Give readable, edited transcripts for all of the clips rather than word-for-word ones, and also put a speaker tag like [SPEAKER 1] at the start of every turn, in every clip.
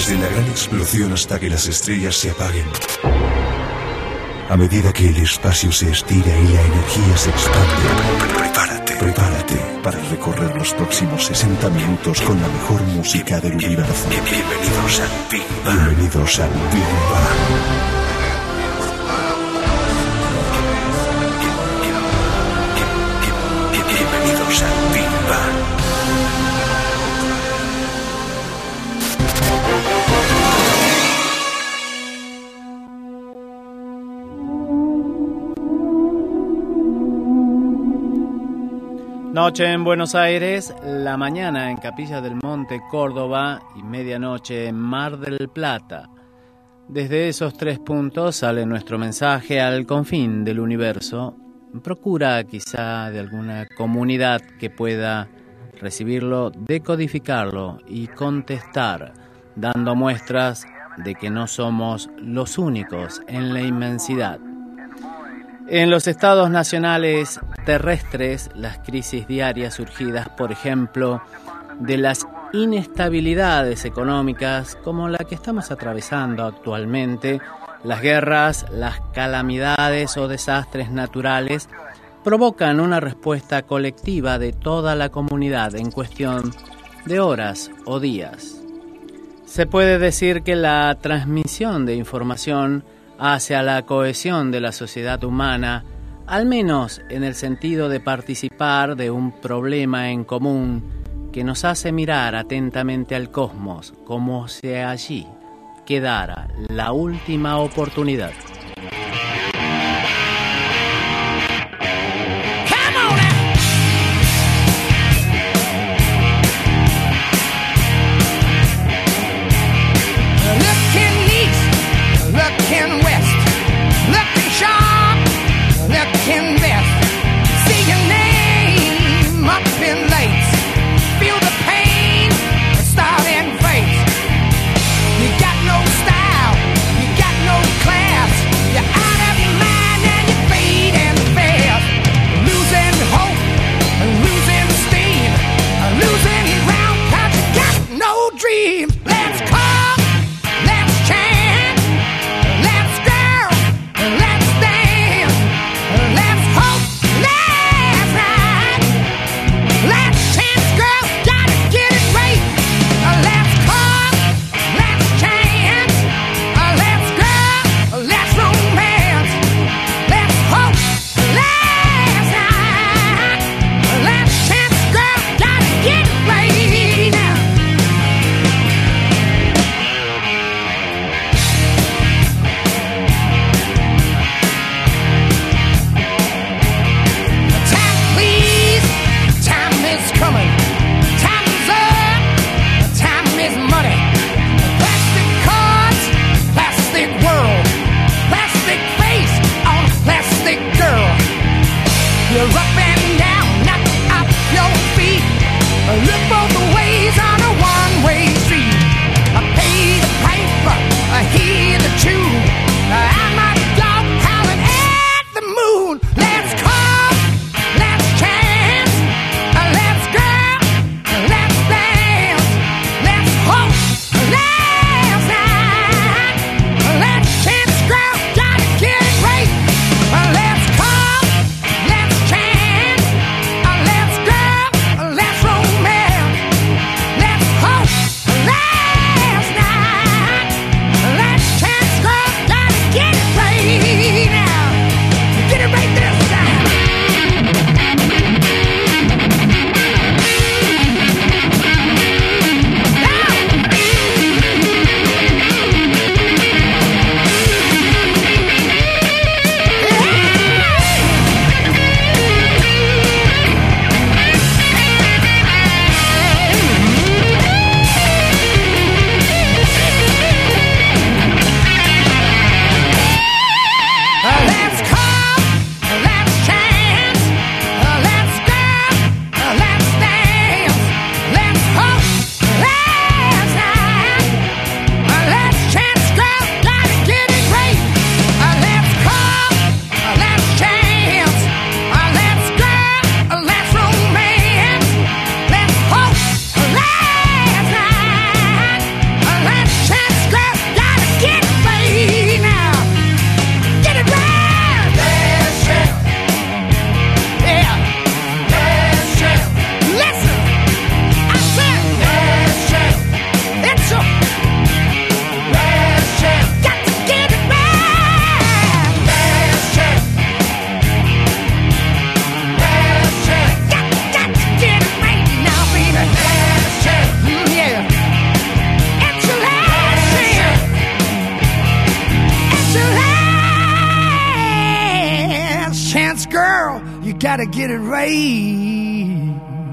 [SPEAKER 1] desde la gran explosión hasta que las estrellas se apaguen. A medida que el espacio se estira y la energía se expande, prepárate para recorrer los próximos 60 minutos con la mejor música del universo. Bienvenidos al Big Bang. Bienvenidos al Big Bang. Bienvenidos al Big Bang.
[SPEAKER 2] Noche en Buenos Aires, la mañana en Capilla del Monte, Córdoba y medianoche en Mar del Plata. Desde esos 3 puntos sale nuestro mensaje al confín del universo. Procura quizá de alguna comunidad que pueda recibirlo, decodificarlo y contestar, dando muestras de que no somos los únicos en la inmensidad. En los estados nacionales terrestres, las crisis diarias surgidas, por ejemplo, de las inestabilidades económicas como la que estamos atravesando actualmente, las guerras, las calamidades o desastres naturales, provocan una respuesta colectiva de toda la comunidad en cuestión de horas o días. Se puede decir que la transmisión de información hacia la cohesión de la sociedad humana, al menos en el sentido de participar de un problema en común que nos hace mirar atentamente al cosmos como si allí quedara la última oportunidad.
[SPEAKER 3] Style, you got no class. gotta get it right.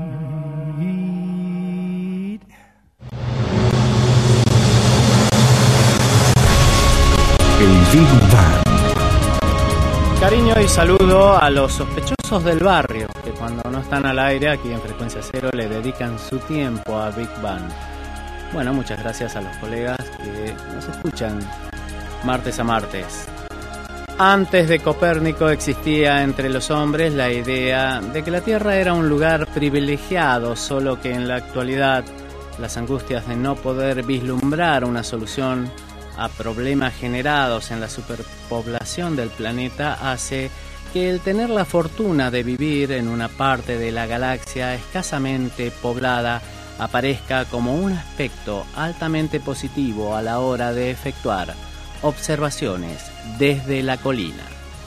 [SPEAKER 1] El Big Bang.
[SPEAKER 2] Cariño y saludo a los sospechosos del barrio, que cuando no están al aire aquí en Frecuencia Cero le dedican su tiempo a Big Bang. Bueno, muchas gracias a los colegas que nos escuchan martes a martes. Antes de Copérnico existía entre los hombres la idea de que la Tierra era un lugar privilegiado, solo que en la actualidad las angustias de no poder vislumbrar una solución a problemas generados en la superpoblación del planeta hace que el tener la fortuna de vivir en una parte de la galaxia escasamente poblada aparezca como un aspecto altamente positivo a la hora de efectuar observaciones desde la colina.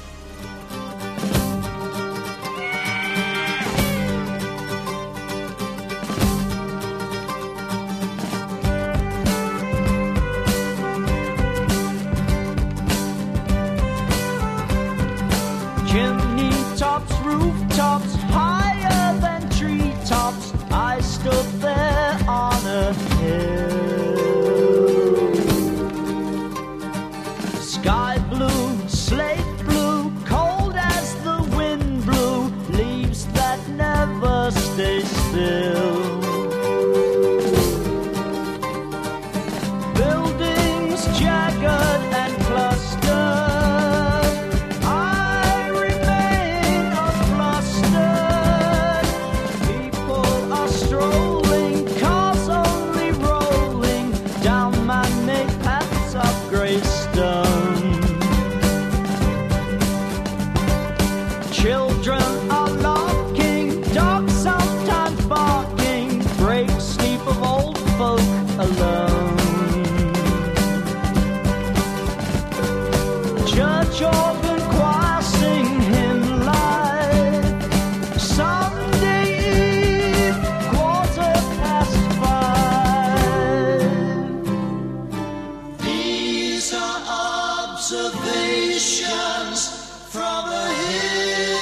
[SPEAKER 4] Chimney tops, rooftops, higher than treetops. I stood there on a hill. Sky blue, slate blue, cold as the wind blew, leaves that never stay still. Buildings jagged and clustered, I remain unflustered. People are strolling, cars only rolling down man-made paths of grey stone. Children are laughing, dogs sometimes barking, breaks sleep of old folk alone. Church organ choir sing hymn live. Sunday Eve, 5:15. These are observations from a hill.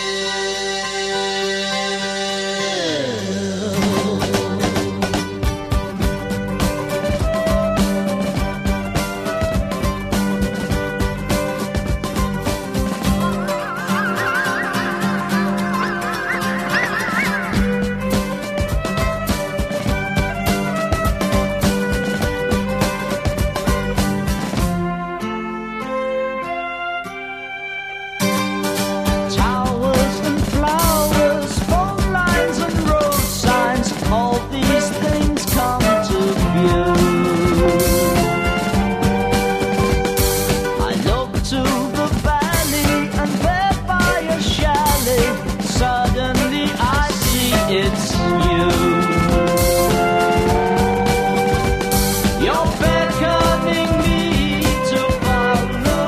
[SPEAKER 4] Towers and flowers, phone lines and road signs, all these things come to view. I look to the valley and there by a chalet, suddenly I see it's you. You're beckoning me to follow.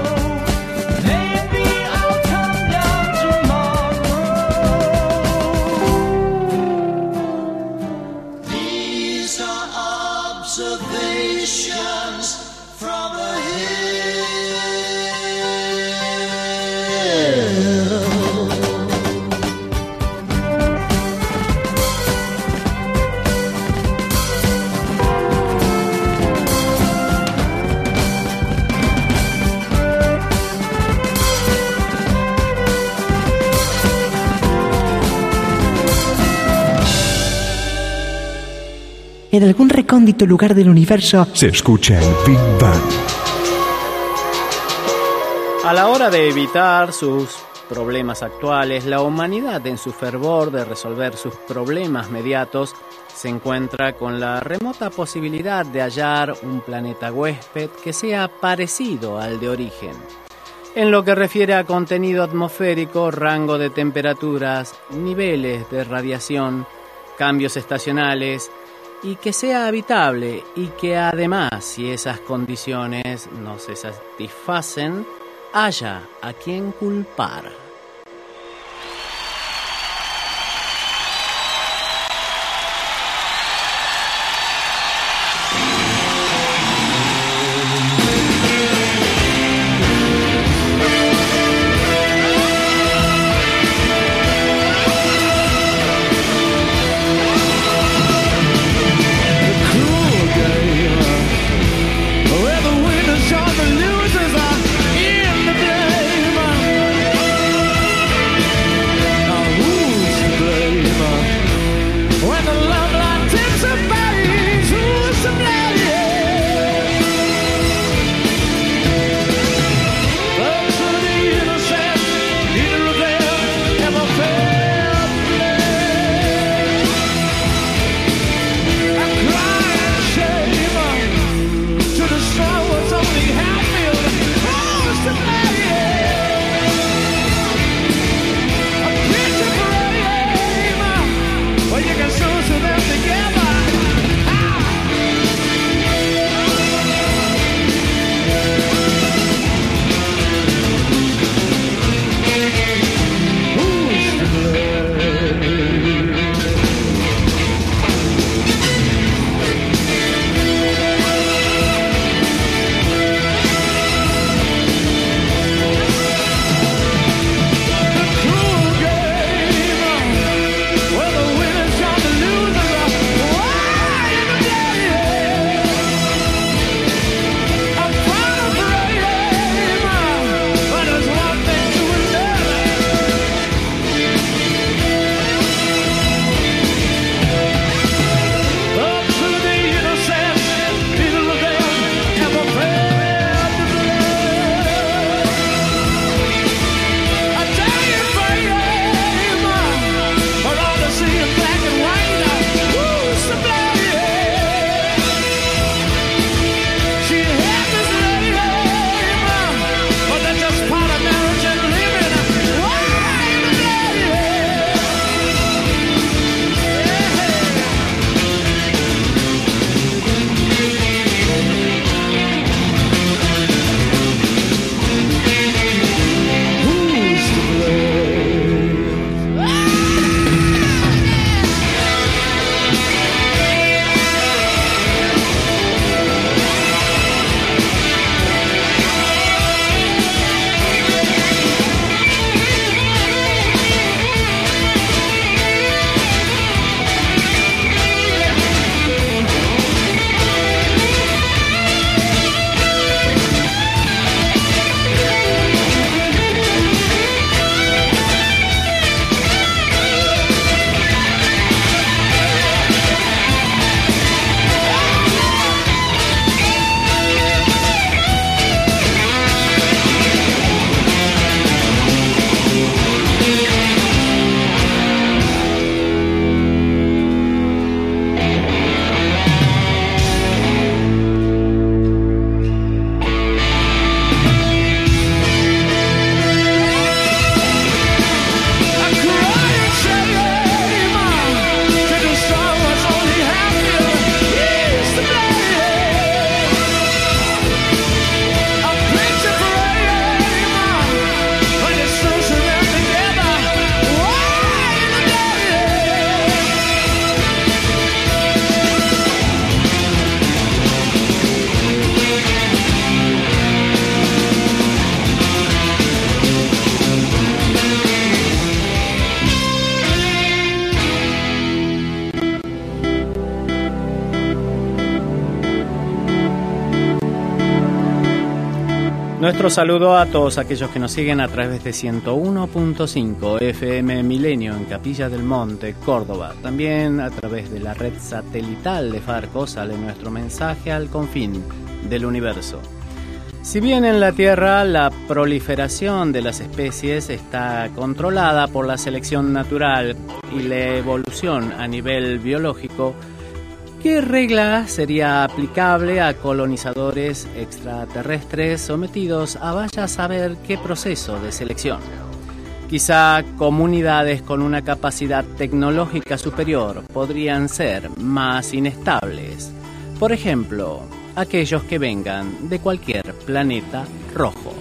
[SPEAKER 4] Maybe I'll come down tomorrow. These are observations from a hill.
[SPEAKER 5] En algún recóndito lugar del universo
[SPEAKER 1] Se escucha el Big Bang.
[SPEAKER 2] A la hora de evitar sus problemas actuales, la humanidad en su fervor de resolver sus problemas mediatos se encuentra con la remota posibilidad de hallar un planeta huésped que sea parecido al de origen. En lo que refiere a contenido atmosférico, rango de temperaturas, niveles de radiación, cambios estacionales, y que sea habitable y que además, si esas condiciones no se satisfacen, haya a quien culpar. Nuestro saludo a todos aquellos que nos siguen a través de 101.5 FM Milenio en Capilla del Monte, Córdoba. También a través de la red satelital de Farco sale nuestro mensaje al confín del universo. Si bien en la Tierra la proliferación de las especies está controlada por la selección natural y la evolución a nivel biológico, ¿qué regla sería aplicable a colonizadores extraterrestres sometidos a vaya a saber qué proceso de selección? Quizá comunidades con una capacidad tecnológica superior podrían ser más inestables. Por ejemplo, aquellos que vengan de cualquier planeta rojo.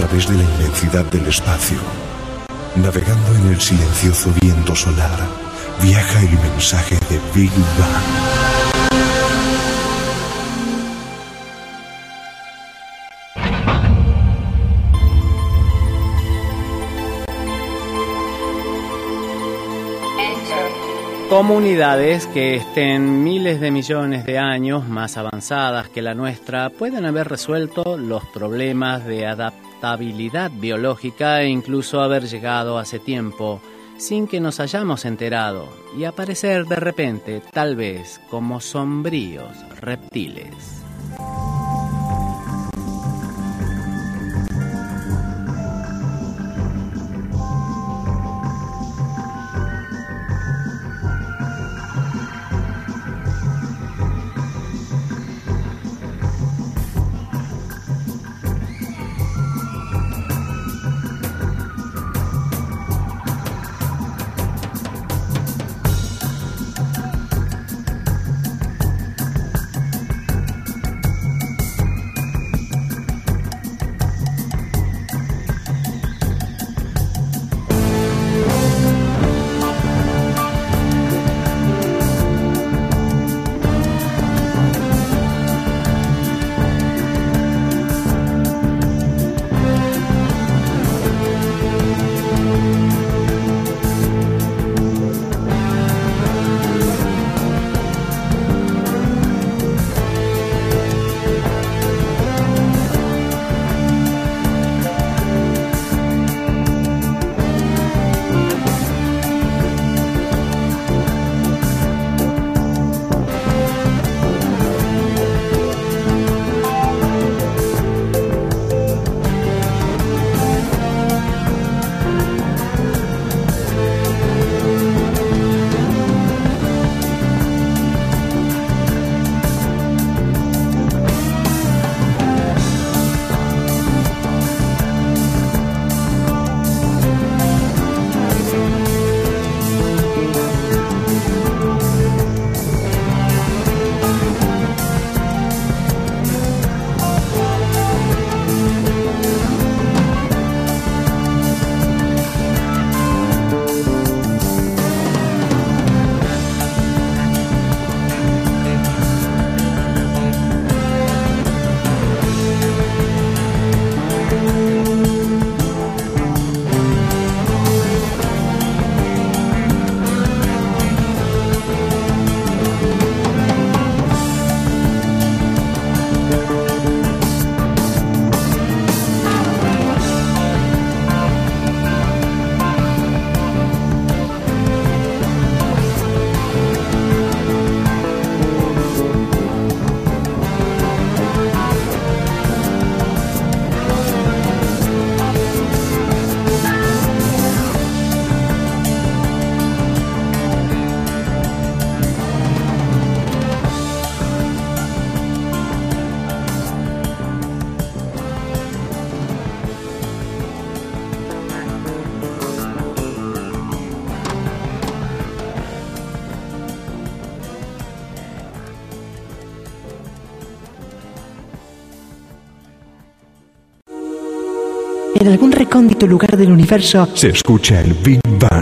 [SPEAKER 1] través de la inmensidad del espacio. Navegando en el silencioso viento solar, viaja el mensaje de Big Bang.
[SPEAKER 2] Comunidades que estén miles de millones de años más avanzadas que la nuestra pueden haber resuelto los problemas de adaptabilidad biológica e incluso haber llegado hace tiempo sin que nos hayamos enterado y aparecer de repente, tal vez, como sombríos reptiles.
[SPEAKER 5] En algún recóndito lugar del universo
[SPEAKER 1] se escucha el Big Bang.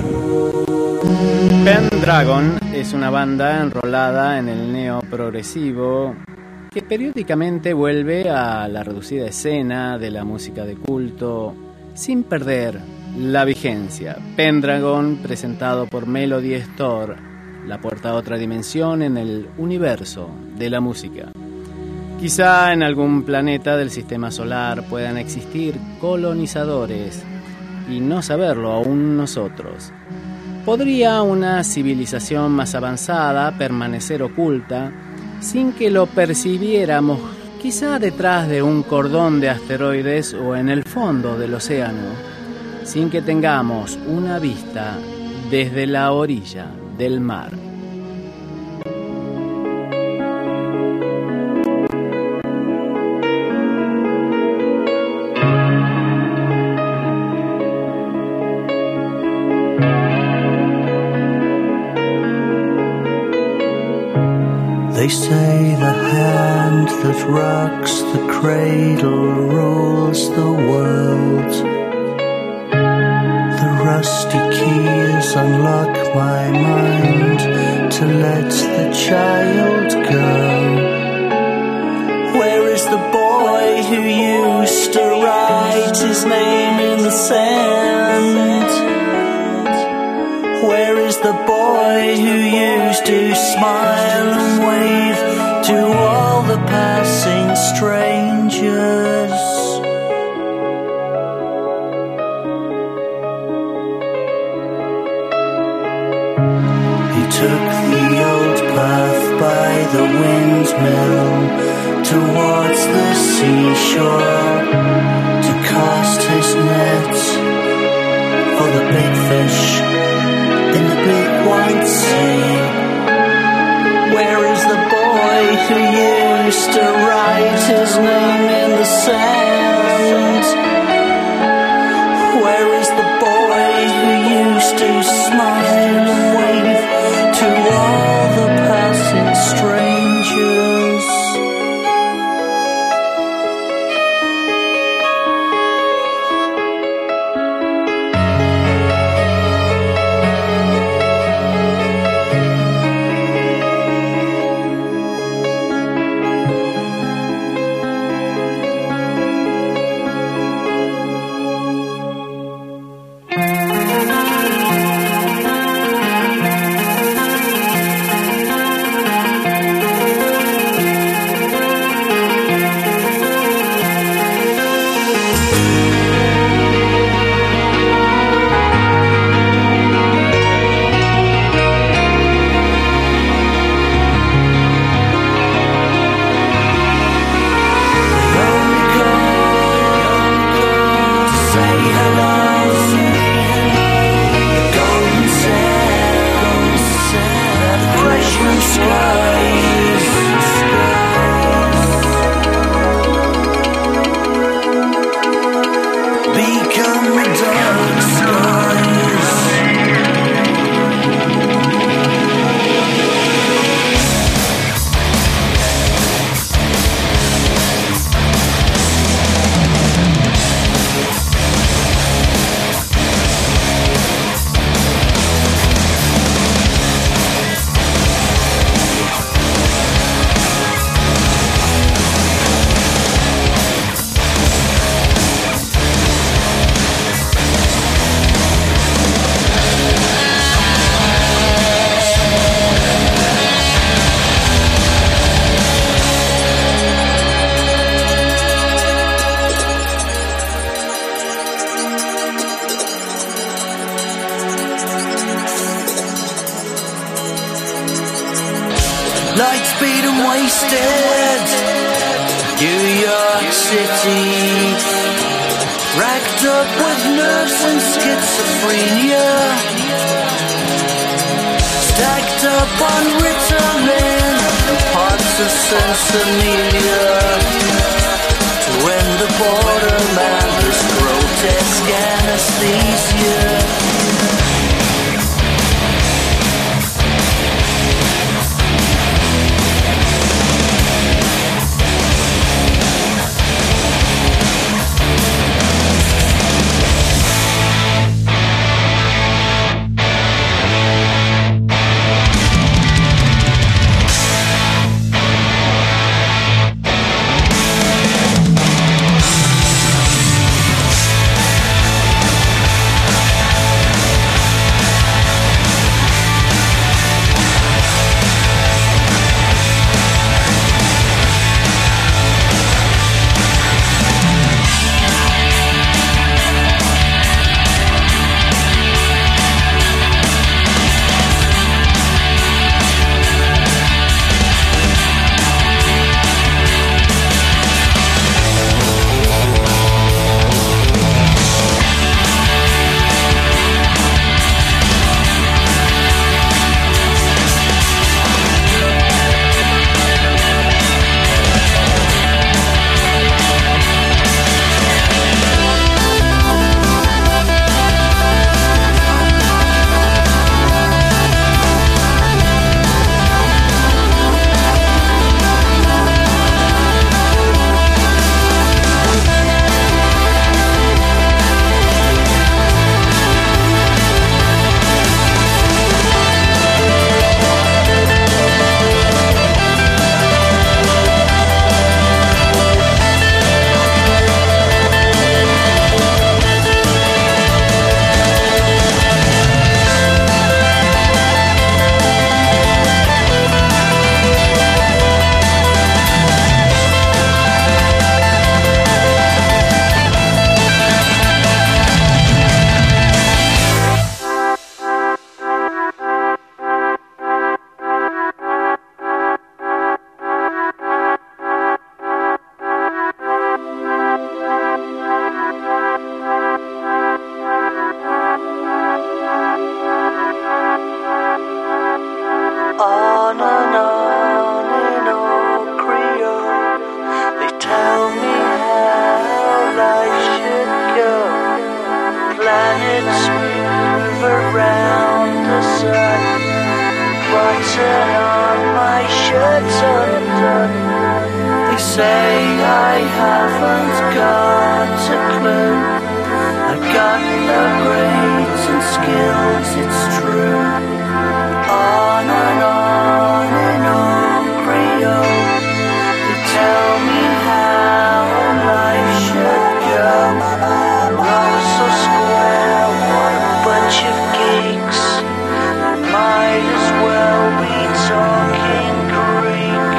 [SPEAKER 2] Pendragon es una banda enrolada en el neoprogresivo que periódicamente vuelve a la reducida escena de la música de culto sin perder la vigencia. Pendragon, presentado por Melody Store, la puerta a otra dimensión en el universo de la música. Quizá en algún planeta del sistema solar puedan existir colonizadores y no saberlo aún nosotros. ¿Podría una civilización más avanzada permanecer oculta sin que lo percibiéramos, quizá detrás de un cordón de asteroides o en el fondo del océano, sin que tengamos una vista desde la orilla del mar?
[SPEAKER 6] They say the hand that rocks the cradle rules the world. The rusty keys unlock my mind to let the child go. Where is the boy who used to write his name in the sand? Where is the boy who used to smile and wave to all the passing strangers? He took the old path by the windmill towards the seashore to cast his net for the big fish in the big white sea. Where is the boy who used to write his name in the sand? Where is the boy who used to smile and wave to all the passing strangers? Lightspeed and wasted, New York City, racked up with nerves and schizophrenia, stacked up on Ritalin, parts of Sensimelia, to end the borderland, this grotesque anesthesia. sun, button on my shirt's undone. They say I haven't got a clue. I got no grades and skills, it's true. On and on in old Creole, they tell me how life should go. Russell Square, what a bunch of geeks. Might as well be talking Greek.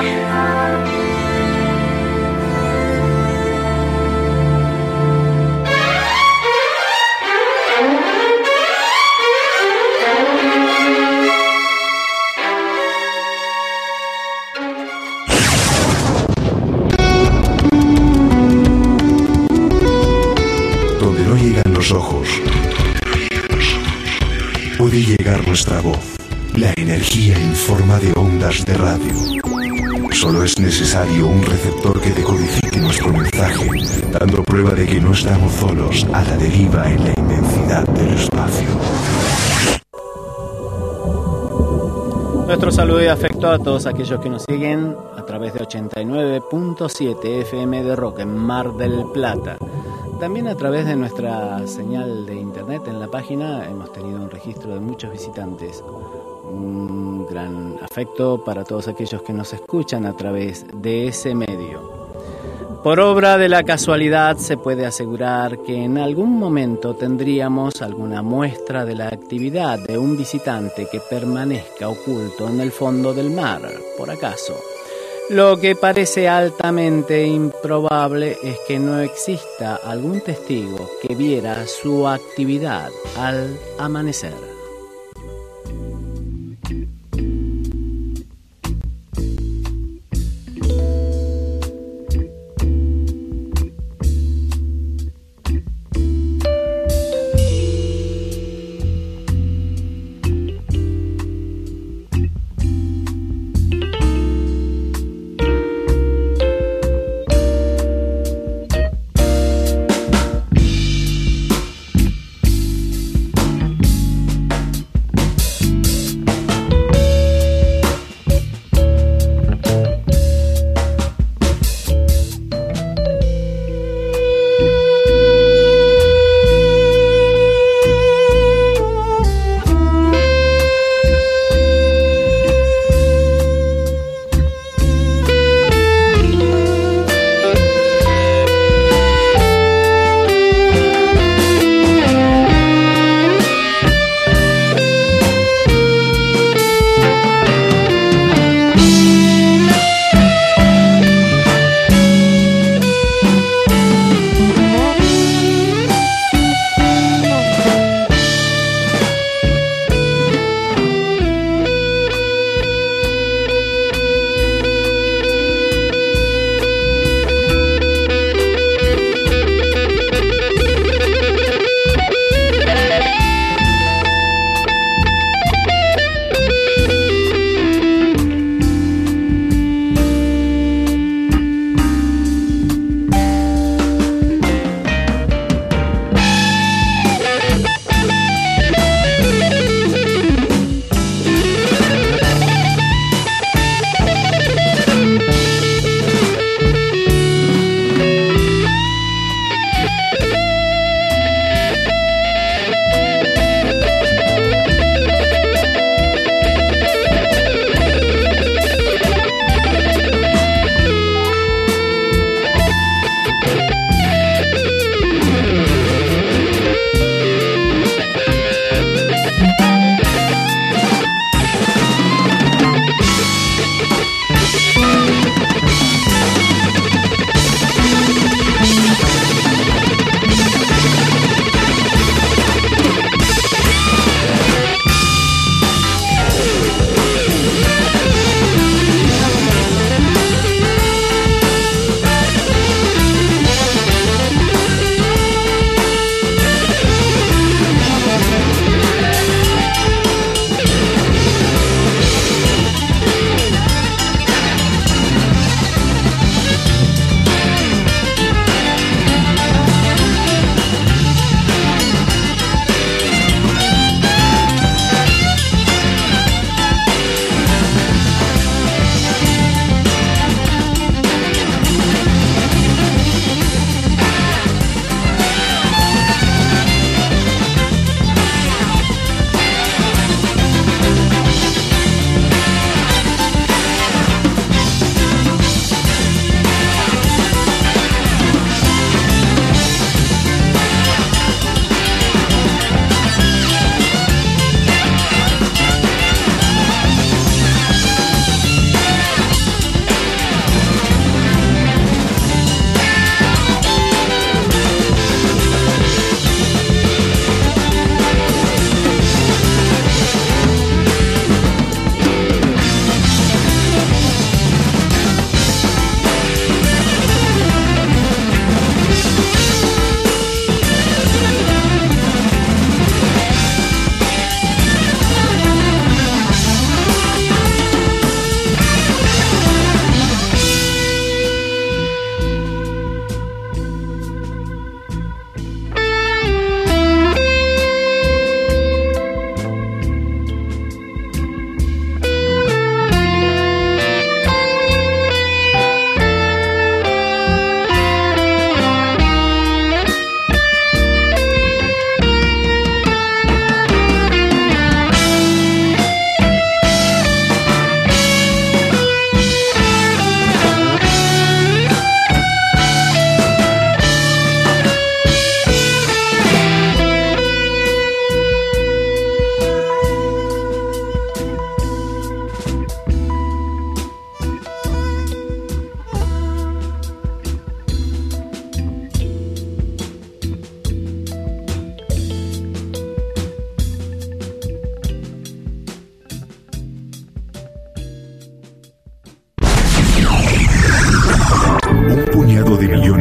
[SPEAKER 1] Donde no llegan los ojos, puede llegar nuestra voz, la energía en forma de ondas de radio. Solo es necesario un receptor que decodifique nuestro mensaje, dando prueba de que no estamos solos a la deriva en la inmensidad del espacio.
[SPEAKER 2] Nuestro saludo y afecto a todos aquellos que nos siguen a través de 89.7 FM de Rock en Mar del Plata. También a través de nuestra señal de internet en la página hemos tenido un registro de muchos visitantes. Un gran afecto para todos aquellos que nos escuchan a través de ese medio. Por obra de la casualidad se puede asegurar que en algún momento tendríamos alguna muestra de la actividad de un visitante que permanezca oculto en el fondo del mar, por acaso. Lo que parece altamente improbable es que no exista algún testigo que viera su actividad al amanecer.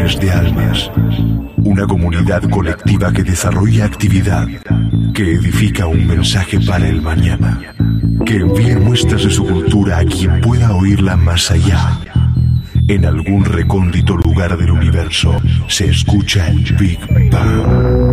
[SPEAKER 1] Reuniones de almas. Una comunidad colectiva que desarrolla actividad, que edifica un mensaje para el mañana, que envíe muestras de su cultura a quien pueda oírla más allá. En algún recóndito lugar del universo se escucha el Big Bang.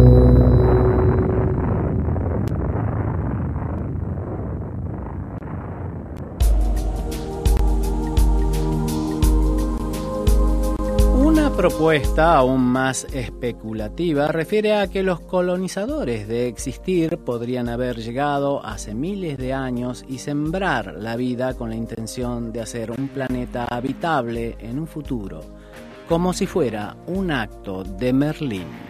[SPEAKER 2] Una propuesta aún más especulativa refiere a que los colonizadores de existir podrían haber llegado hace miles de años y sembrar la vida con la intención de hacer un planeta habitable en un futuro, como si fuera un acto de Merlín.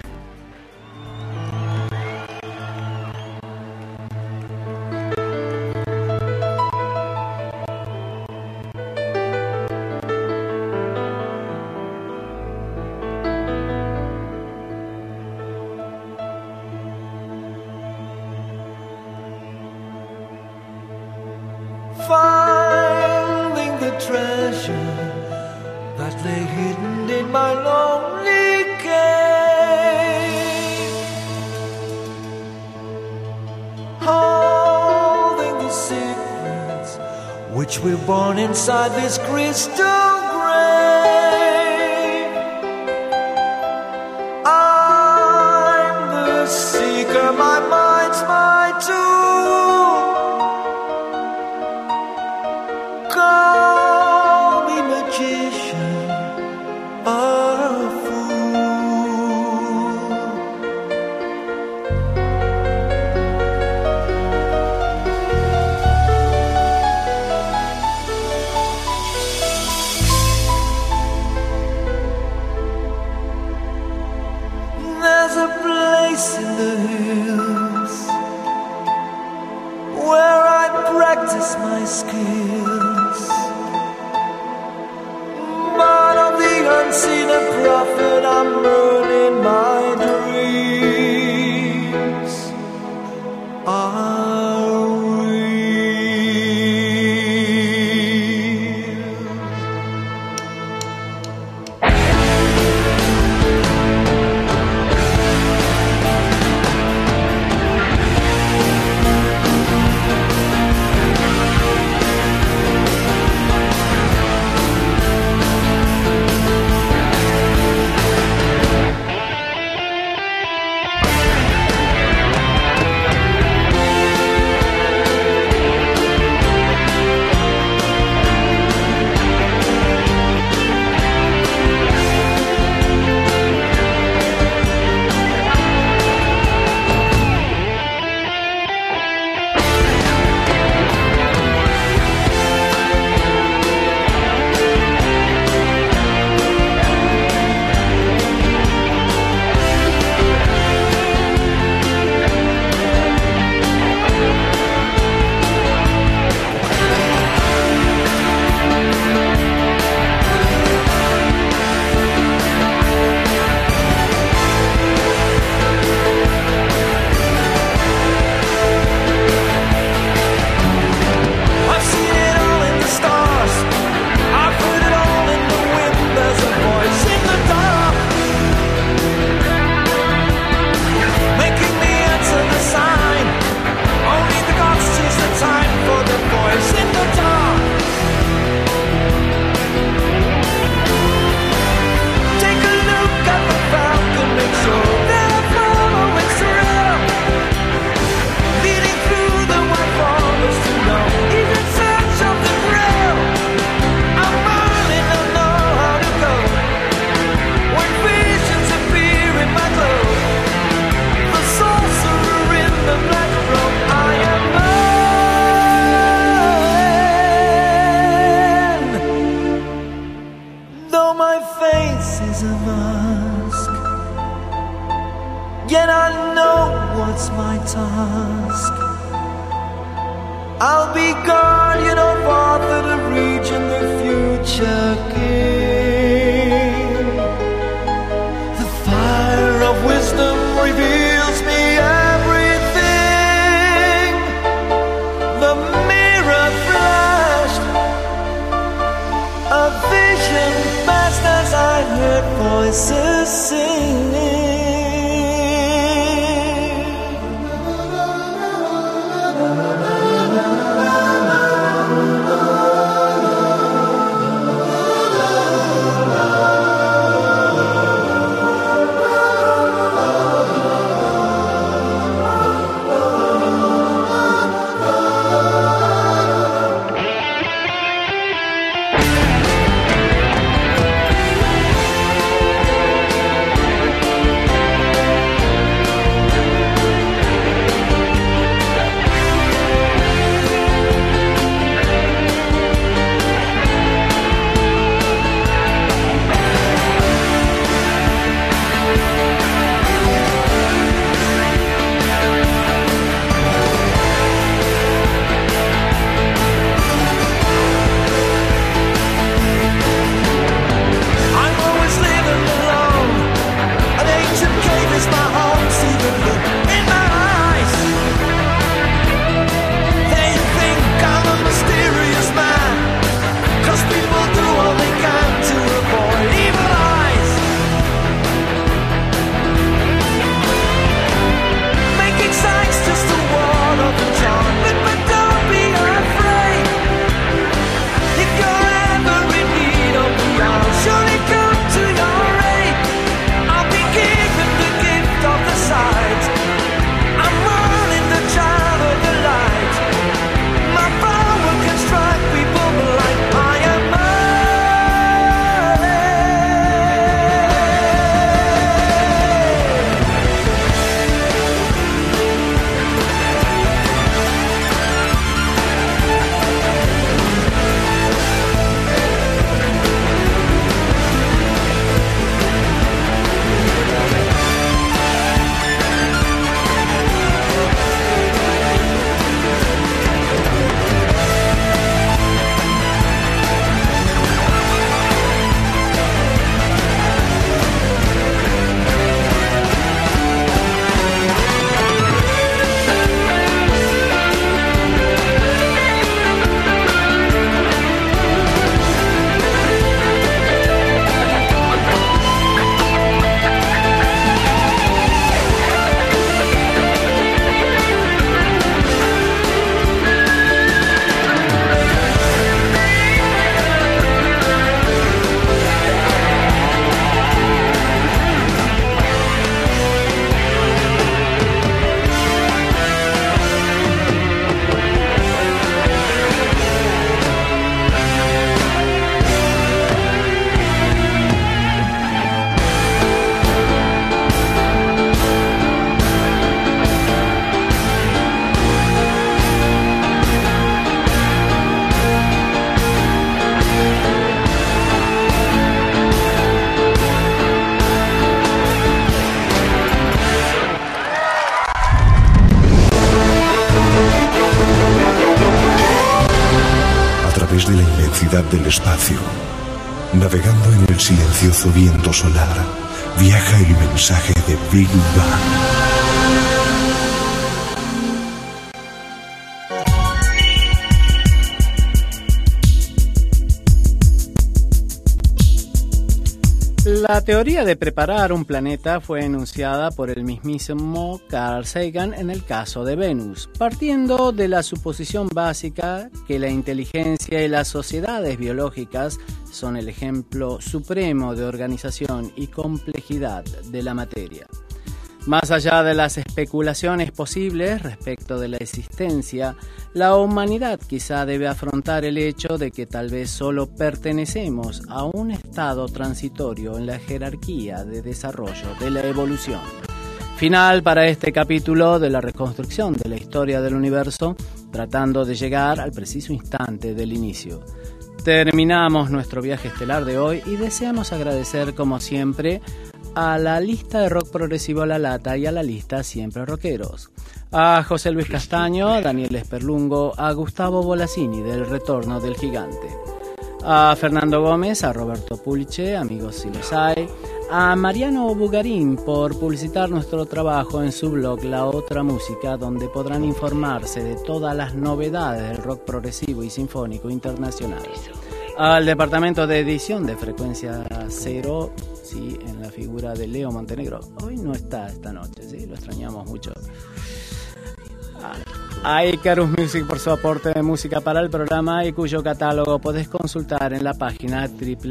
[SPEAKER 7] Finding the treasure that lay hidden in my lonely cave, holding the secrets which were born inside this crystal grave. I'm the seeker, my mind's my tool. Call me magician or a fool. There's a place in the hills where I practice my skills. Unseen a prophet, I'm burning my dreams are yet I know what's my task. I'll be guardian of Arthur, the region, the future king. The fire of wisdom reveals me everything. The mirror flashed, a vision fast as I heard for voices singing.
[SPEAKER 1] De la inmensidad del espacio, navegando en el silencioso viento solar, viaja el mensaje de Big Bang.
[SPEAKER 2] La teoría de preparar un planeta fue enunciada por el mismísimo Carl Sagan en el caso de Venus, partiendo de la suposición básica que la inteligencia y las sociedades biológicas son el ejemplo supremo de organización y complejidad de la materia. Más allá de las especulaciones posibles respecto de la existencia, la humanidad quizá debe afrontar el hecho de que tal vez solo pertenecemos a un estado transitorio en la jerarquía de desarrollo de la evolución. Final para este capítulo de la reconstrucción de la historia del universo, tratando de llegar al preciso instante del inicio. Terminamos nuestro viaje estelar de hoy y deseamos agradecer, como siempre, a la lista de rock progresivo a la lata y a la lista Siempre Rockeros, a José Luis Castaño, a Daniel Esperlungo, a Gustavo Bolasini del Retorno del Gigante, a Fernando Gómez, a Roberto Puliche, amigos si los hay, a Mariano Bugarín por publicitar nuestro trabajo en su blog La Otra Música, donde podrán informarse de todas las novedades del rock progresivo y sinfónico internacional. Al departamento de edición de Frecuencia a cero, ¿sí? En la figura de Leo Montenegro. Hoy no está esta noche, ¿sí? Lo extrañamos mucho. A Icarus Music por su aporte de música para el programa y cuyo catálogo podés consultar en la página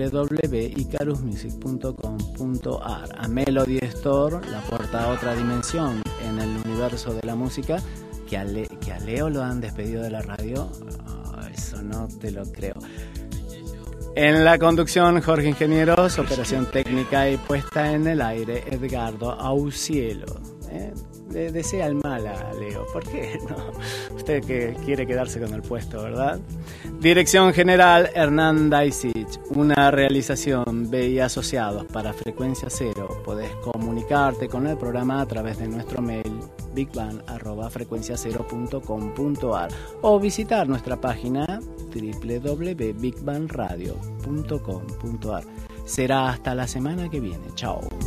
[SPEAKER 2] www.icarusmusic.com.ar. A Melody Store, la puerta a otra dimensión en el universo de la música, que a Leo lo han despedido de la radio. Oh, eso no te lo creo. En la conducción, Jorge Ingenieros, operación técnica y puesta en el aire, Edgardo Aucielo. Le desea el mal a Leo. ¿Por qué no? Usted que quiere quedarse con el puesto, ¿verdad? Dirección general, Hernán Daisich. Una realización BI Asociados para Frecuencia Cero. Podés comunicarte con el programa a través de nuestro mail bigband@frecuenciacero.com.ar o visitar nuestra página www.bigbandradio.com.ar. Será hasta la semana que viene. Chao.